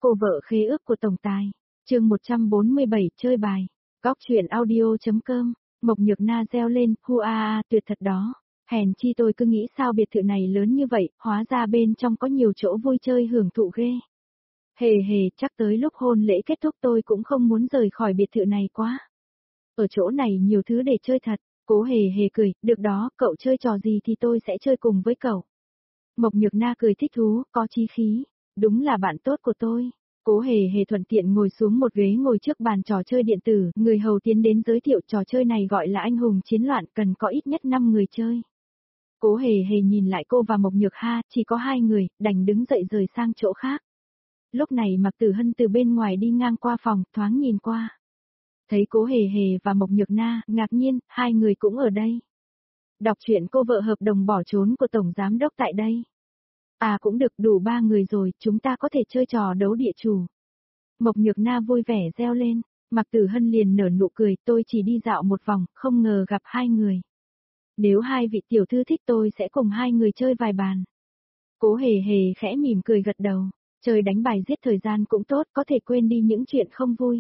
Cô vợ khế ước của tổng tài. Chương 147 chơi bài. Góc truyện audio.com. Mộc Nhược Na reo lên, hu a a, tuyệt thật đó. Hèn chi tôi cứ nghĩ sao biệt thự này lớn như vậy, hóa ra bên trong có nhiều chỗ vui chơi hưởng thụ ghê. Hề hề, chắc tới lúc hôn lễ kết thúc tôi cũng không muốn rời khỏi biệt thự này quá. Ở chỗ này nhiều thứ để chơi thật. Cố hề hề cười, được đó, cậu chơi trò gì thì tôi sẽ chơi cùng với cậu. Mộc Nhược Na cười thích thú, có chí khí. Đúng là bạn tốt của tôi. Cố hề hề thuận tiện ngồi xuống một ghế ngồi trước bàn trò chơi điện tử, người hầu tiến đến giới thiệu trò chơi này gọi là anh hùng chiến loạn, cần có ít nhất 5 người chơi. Cố hề hề nhìn lại cô và Mộc Nhược Ha, chỉ có 2 người, đành đứng dậy rời sang chỗ khác. Lúc này Mạc Tử Hân từ bên ngoài đi ngang qua phòng, thoáng nhìn qua. Thấy Cố hề hề và Mộc Nhược Na, ngạc nhiên, 2 người cũng ở đây. Đọc truyện cô vợ hợp đồng bỏ trốn của Tổng Giám Đốc tại đây. À cũng được, đủ 3 người rồi, chúng ta có thể chơi trò đấu địa chủ. Mộc Nhược Na vui vẻ reo lên, Mạc Tử Hân liền nở nụ cười, tôi chỉ đi dạo một vòng, không ngờ gặp 2 người. Nếu 2 vị tiểu thư thích tôi sẽ cùng 2 người chơi vài bàn. Cố hề hề khẽ mỉm cười gật đầu, chơi đánh bài giết thời gian cũng tốt, có thể quên đi những chuyện không vui.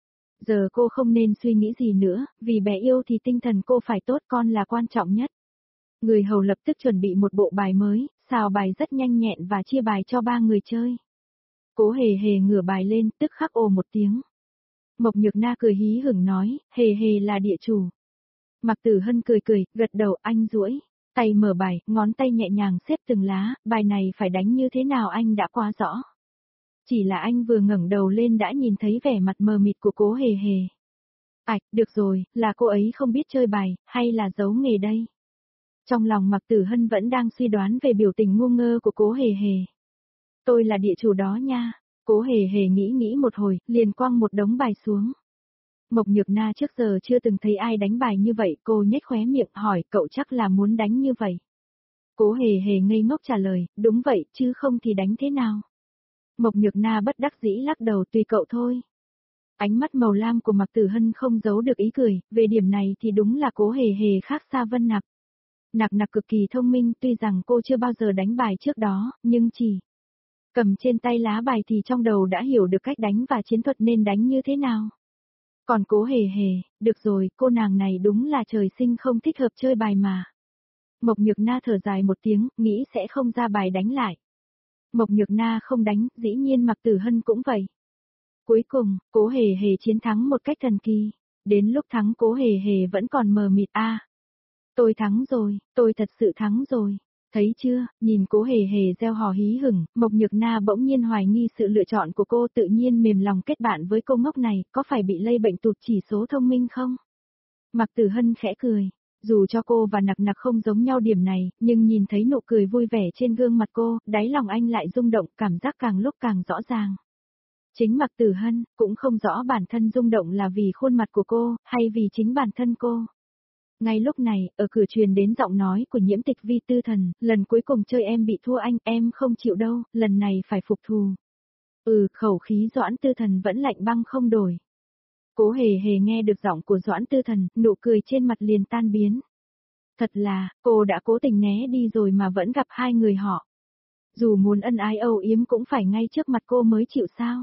Giờ cô không nên suy nghĩ gì nữa, vì bé yêu thì tinh thần cô phải tốt, con là quan trọng nhất. Người hầu lập tức chuẩn bị một bộ bài mới, xào bài rất nhanh nhẹn và chia bài cho 3 người chơi. Cố hề hề ngửa bài lên, tức khắc ồ một tiếng. Mộc Nhược Na cười hí hửng nói, hề hề là địa chủ. Mạc Tử Hân cười cười, gật đầu, anh duỗi tay mở bài, ngón tay nhẹ nhàng xếp từng lá, bài này phải đánh như thế nào anh đã quá rõ. Chỉ là anh vừa ngẩng đầu lên đã nhìn thấy vẻ mặt mờ mịt của Cố hề hề. Ảch, được rồi, là cô ấy không biết chơi bài, hay là giấu nghề đây? Trong lòng Mạc Tử Hân vẫn đang suy đoán về biểu tình ngu ngơ của Cố hề hề. Tôi là địa chủ đó nha. Cố hề hề nghĩ một hồi, liền quăng một đống bài xuống. Mộc Nhược Na trước giờ chưa từng thấy ai đánh bài như vậy, cô nhếch khóe miệng hỏi, cậu chắc là muốn đánh như vậy. Cố hề hề ngây ngốc trả lời, đúng vậy, chứ không thì đánh thế nào. Mộc Nhược Na bất đắc dĩ lắc đầu, tùy cậu thôi. Ánh mắt màu lam của Mạc Tử Hân không giấu được ý cười, về điểm này thì đúng là Cố hề hề khác xa Vân Nặc. Nặc Nặc cực kỳ thông minh, tuy rằng cô chưa bao giờ đánh bài trước đó, nhưng chỉ cầm trên tay lá bài thì trong đầu đã hiểu được cách đánh và chiến thuật nên đánh như thế nào. Còn Cố hề hề, được rồi, cô nàng này đúng là trời sinh không thích hợp chơi bài mà. Mộc Nhược Na thở dài một tiếng, nghĩ sẽ không ra bài đánh lại. Mộc Nhược Na không đánh, dĩ nhiên Mạc Tử Hân cũng vậy. Cuối cùng, Cố hề hề chiến thắng một cách thần kỳ. Đến lúc thắng Cố hề hề vẫn còn mờ mịt tôi thắng rồi, tôi thật sự thắng rồi. Thấy chưa, nhìn Cố hề hề reo hò hí hửng, Mộc Nhược Na bỗng nhiên hoài nghi sự lựa chọn của cô, tự nhiên mềm lòng kết bạn với cô ngốc này, có phải bị lây bệnh tụt chỉ số thông minh không? Mạc Tử Hân khẽ cười, dù cho cô và Nặc Nặc không giống nhau điểm này, nhưng nhìn thấy nụ cười vui vẻ trên gương mặt cô, đáy lòng anh lại rung động, cảm giác càng lúc càng rõ ràng. Chính Mạc Tử Hân cũng không rõ bản thân rung động là vì khuôn mặt của cô, hay vì chính bản thân cô. Ngay lúc này, ở cửa truyền đến giọng nói của Nhiễm Tịch Vi, Tư Thần, lần cuối cùng chơi em bị thua anh, em không chịu đâu, lần này phải phục thù. Khẩu khí Doãn Tư Thần vẫn lạnh băng không đổi. Cố hề hề nghe được giọng của Doãn Tư Thần, nụ cười trên mặt liền tan biến. Thật là, cô đã cố tình né đi rồi mà vẫn gặp 2 người họ. Dù muốn ân ái âu yếm cũng phải ngay trước mặt cô mới chịu sao.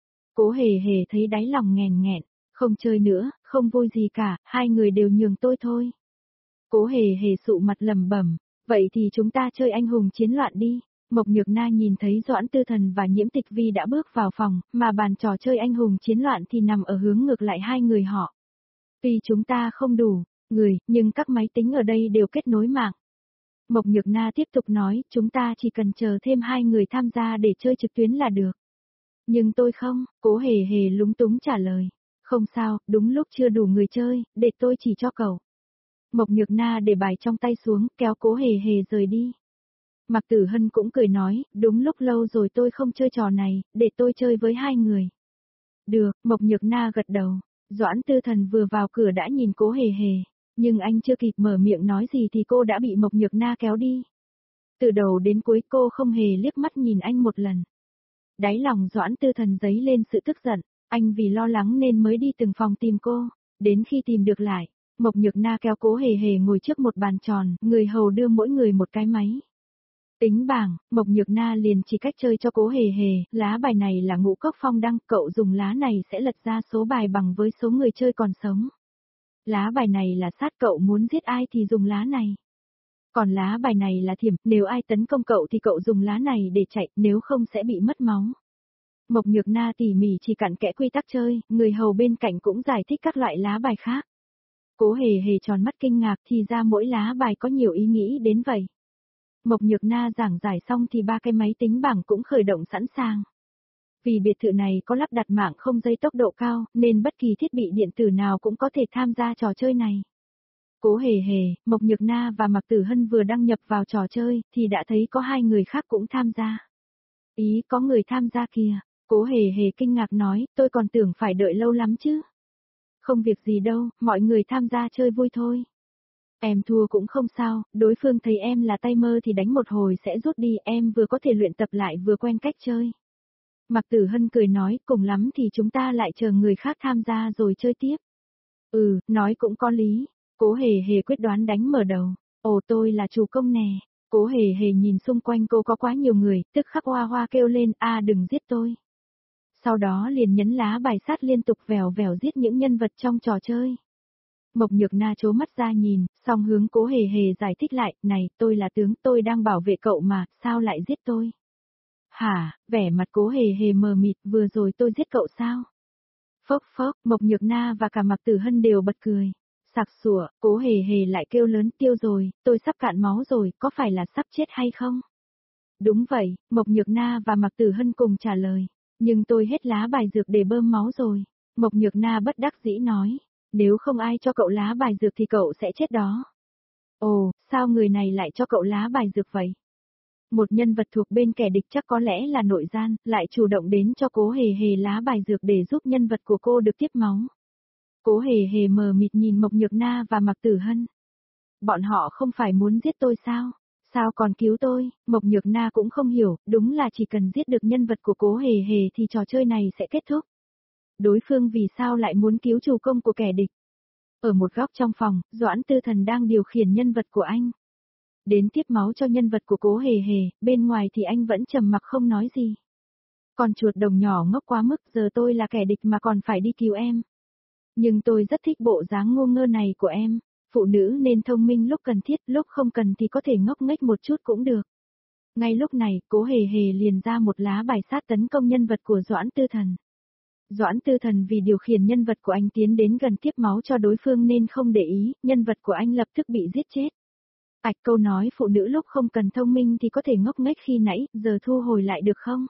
Cố hề hề thấy đáy lòng nghẹn nghẹn. Không chơi nữa, không vui gì cả, 2 người đều nhường tôi thôi. Cố hề hề sụ mặt lẩm bẩm, vậy thì chúng ta chơi anh hùng chiến loạn đi. Mộc Nhược Na nhìn thấy Doãn Tư Thần và Nhiễm Tịch Vi đã bước vào phòng, mà bàn trò chơi anh hùng chiến loạn thì nằm ở hướng ngược lại 2 người họ. Tuy chúng ta không đủ người, nhưng các máy tính ở đây đều kết nối mạng. Mộc Nhược Na tiếp tục nói, chúng ta chỉ cần chờ thêm 2 người tham gia để chơi trực tuyến là được. Nhưng tôi không, Cố hề hề lúng túng trả lời. Không sao, đúng lúc chưa đủ người chơi, để tôi chỉ cho cậu. Mộc Nhược Na để bài trong tay xuống, kéo Cố hề hề rời đi. Mạc Tử Hân cũng cười nói, đúng lúc lâu rồi tôi không chơi trò này, để tôi chơi với 2 người. Được, Mộc Nhược Na gật đầu. Doãn Tư Thần vừa vào cửa đã nhìn Cố hề hề, nhưng anh chưa kịp mở miệng nói gì thì cô đã bị Mộc Nhược Na kéo đi. Từ đầu đến cuối cô không hề liếc mắt nhìn anh một lần. Đáy lòng Doãn Tư Thần dấy lên sự tức giận. Anh vì lo lắng nên mới đi từng phòng tìm cô, đến khi tìm được lại, Mộc Nhược Na kéo Cố hề hề ngồi trước một bàn tròn, người hầu đưa mỗi người một cái máy. Tính bảng, Mộc Nhược Na liền chỉ cách chơi cho Cố Hề Hề, lá bài này là ngũ cốc phong đăng, cậu dùng lá này sẽ lật ra số bài bằng với số người chơi còn sống. Lá bài này là sát, cậu muốn giết ai thì dùng lá này. Còn lá bài này là thiểm, nếu ai tấn công cậu thì cậu dùng lá này để chạy, nếu không sẽ bị mất máu. Mộc Nhược Na tỉ mỉ chỉ cặn kẽ quy tắc chơi, người hầu bên cạnh cũng giải thích các loại lá bài khác. Cố Hề Hề tròn mắt kinh ngạc, thì ra mỗi lá bài có nhiều ý nghĩ đến vậy. Mộc Nhược Na giảng giải xong thì 3 cái máy tính bảng cũng khởi động sẵn sàng. Vì biệt thự này có lắp đặt mạng không dây tốc độ cao, nên bất kỳ thiết bị điện tử nào cũng có thể tham gia trò chơi này. Cố Hề Hề, Mộc Nhược Na và Mạc Tử Hân vừa đăng nhập vào trò chơi, thì đã thấy có 2 người khác cũng tham gia. Ý, có người tham gia kìa. Cố Hề Hề kinh ngạc nói, tôi còn tưởng phải đợi lâu lắm chứ. Không việc gì đâu, mọi người tham gia chơi vui thôi. Em thua cũng không sao, đối phương thấy em là tay mơ thì đánh một hồi sẽ rút đi, em vừa có thể luyện tập lại vừa quen cách chơi. Mạc Tử Hân cười nói, cùng lắm thì chúng ta lại chờ người khác tham gia rồi chơi tiếp. Nói cũng có lý. Cố Hề Hề quyết đoán đánh mở đầu. Ồ, tôi là chủ công nè. Cố Hề Hề nhìn xung quanh cô có quá nhiều người, tức khắc hoa hoa kêu lên, đừng giết tôi. Sau đó liền nhấn lá bài sát liên tục vèo vèo giết những nhân vật trong trò chơi. Mộc Nhược Na trố mắt ra nhìn, song hướng Cố Hề Hề giải thích lại, này, tôi là tướng, tôi đang bảo vệ cậu mà, sao lại giết tôi? Hả, vẻ mặt Cố Hề Hề mờ mịt, vừa rồi tôi giết cậu sao? Phốc phốc, Mộc Nhược Na và cả Mạc Tử Hân đều bật cười. Sặc sủa, Cố Hề Hề lại kêu lớn, tiêu rồi, tôi sắp cạn máu rồi, có phải là sắp chết hay không? Đúng vậy, Mộc Nhược Na và Mạc Tử Hân cùng trả lời. Nhưng tôi hết lá bài dược để bơm máu rồi. Mộc Nhược Na bất đắc dĩ nói. Nếu không ai cho cậu lá bài dược thì cậu sẽ chết đó. Ồ, sao người này lại cho cậu lá bài dược vậy? Một nhân vật thuộc bên kẻ địch chắc có lẽ là nội gian, lại chủ động đến cho Cố Hề Hề lá bài dược để giúp nhân vật của cô được tiếp máu. Cố Hề Hề mờ mịt nhìn Mộc Nhược Na và Mạc Tử Hân. Bọn họ không phải muốn giết tôi sao? Sao còn cứu tôi? Mộc Nhược Na cũng không hiểu, đúng là chỉ cần giết được nhân vật của Cố Hề Hề thì trò chơi này sẽ kết thúc. Đối phương vì sao lại muốn cứu chủ công của kẻ địch? Ở một góc trong phòng, Doãn Tư Thần đang điều khiển nhân vật của anh. Đến tiếp máu cho nhân vật của Cố Hề Hề, bên ngoài thì anh vẫn trầm mặc không nói gì. Con chuột đồng nhỏ ngốc quá mức, giờ tôi là kẻ địch mà còn phải đi cứu em. Nhưng tôi rất thích bộ dáng ngu ngơ này của em. Phụ nữ nên thông minh lúc cần thiết, lúc không cần thì có thể ngốc nghếch một chút cũng được. Ngay lúc này, Cố Hề Hề liền ra một lá bài sát tấn công nhân vật của Doãn Tư Thần. Doãn Tư Thần vì điều khiển nhân vật của anh tiến đến gần tiếp máu cho đối phương nên không để ý, nhân vật của anh lập tức bị giết chết. Câu nói phụ nữ lúc không cần thông minh thì có thể ngốc nghếch khi nãy, giờ thu hồi lại được không?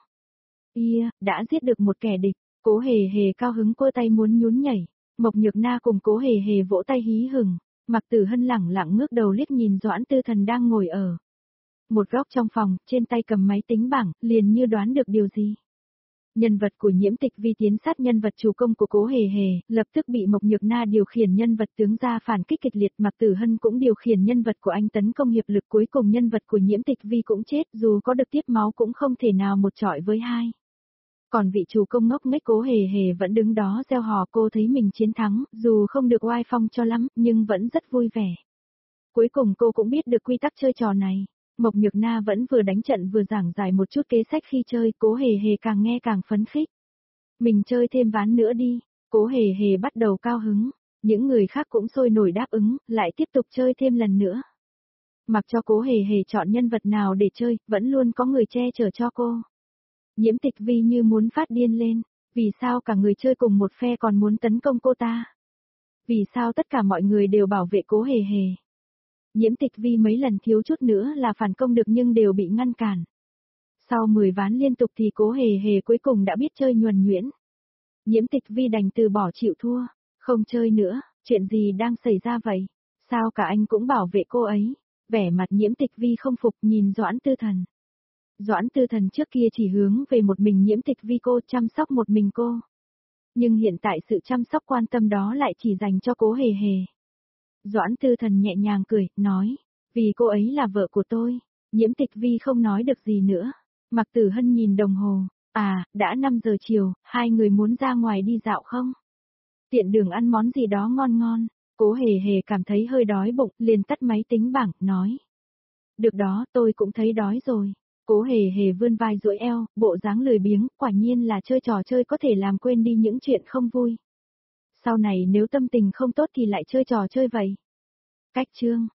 Đã giết được một kẻ địch. Cố Hề Hề cao hứng quơ tay muốn nhún nhảy. Mộc Nhược Na cùng Cố Hề Hề vỗ tay hí hửng. Mạc Tử Hân lẳng lặng ngước đầu liếc nhìn Doãn Tư Thần đang ngồi ở một góc trong phòng, trên tay cầm máy tính bảng, liền như đoán được điều gì. Nhân vật của Nhiễm Tịch Vi tiến sát nhân vật chủ công của Cố Hề Hề, lập tức bị Mộc Nhược Na điều khiển nhân vật tướng ra phản kích kịch liệt, Mạc Tử Hân cũng điều khiển nhân vật của anh tấn công hiệp lực, cuối cùng nhân vật của Nhiễm Tịch Vi cũng chết, dù có được tiếp máu cũng không thể nào một chọi với hai. Còn vị chủ công ngốc nghếch Cố Hề Hề vẫn đứng đó reo hò, cô thấy mình chiến thắng, dù không được oai phong cho lắm, nhưng vẫn rất vui vẻ. Cuối cùng cô cũng biết được quy tắc chơi trò này. Mộc Nhược Na vẫn vừa đánh trận vừa giảng giải một chút kế sách khi chơi, Cố Hề Hề càng nghe càng phấn khích. Mình chơi thêm ván nữa đi. Cố Hề Hề bắt đầu cao hứng. Những người khác cũng sôi nổi đáp ứng, lại tiếp tục chơi thêm lần nữa. Mặc cho Cố Hề Hề chọn nhân vật nào để chơi, vẫn luôn có người che chở cho cô. Nhiễm Tịch Vi như muốn phát điên lên. Vì sao cả người chơi cùng một phe còn muốn tấn công cô ta? Vì sao tất cả mọi người đều bảo vệ Cố Hề Hề? Nhiễm Tịch Vi mấy lần thiếu chút nữa là phản công được nhưng đều bị ngăn cản. Sau 10 ván liên tục thì Cố Hề Hề cuối cùng đã biết chơi nhuần nhuyễn. Nhiễm Tịch Vi đành từ bỏ chịu thua, không chơi nữa, chuyện gì đang xảy ra vậy? Sao cả anh cũng bảo vệ cô ấy? Vẻ mặt Nhiễm Tịch Vi không phục nhìn Doãn Tư Thần. Doãn Tư Thần trước kia chỉ hướng về một mình Nhiễm Tịch Vi, cô chăm sóc một mình cô. Nhưng hiện tại sự chăm sóc quan tâm đó lại chỉ dành cho Cố Hề Hề. Doãn Tư Thần nhẹ nhàng cười, nói, vì cô ấy là vợ của tôi. Nhiễm Tịch Vi không nói được gì nữa. Mạc Tử Hân nhìn đồng hồ, đã 5 giờ chiều, hai người muốn ra ngoài đi dạo không? Tiện đường ăn món gì đó ngon ngon. Cố Hề Hề cảm thấy hơi đói bụng, liền tắt máy tính bảng, nói. Được đó, tôi cũng thấy đói rồi. Cố hề hề vươn vai duỗi eo, bộ dáng lười biếng, quả nhiên là chơi trò chơi có thể làm quên đi những chuyện không vui. Sau này nếu tâm tình không tốt thì lại chơi trò chơi vậy. Cách chương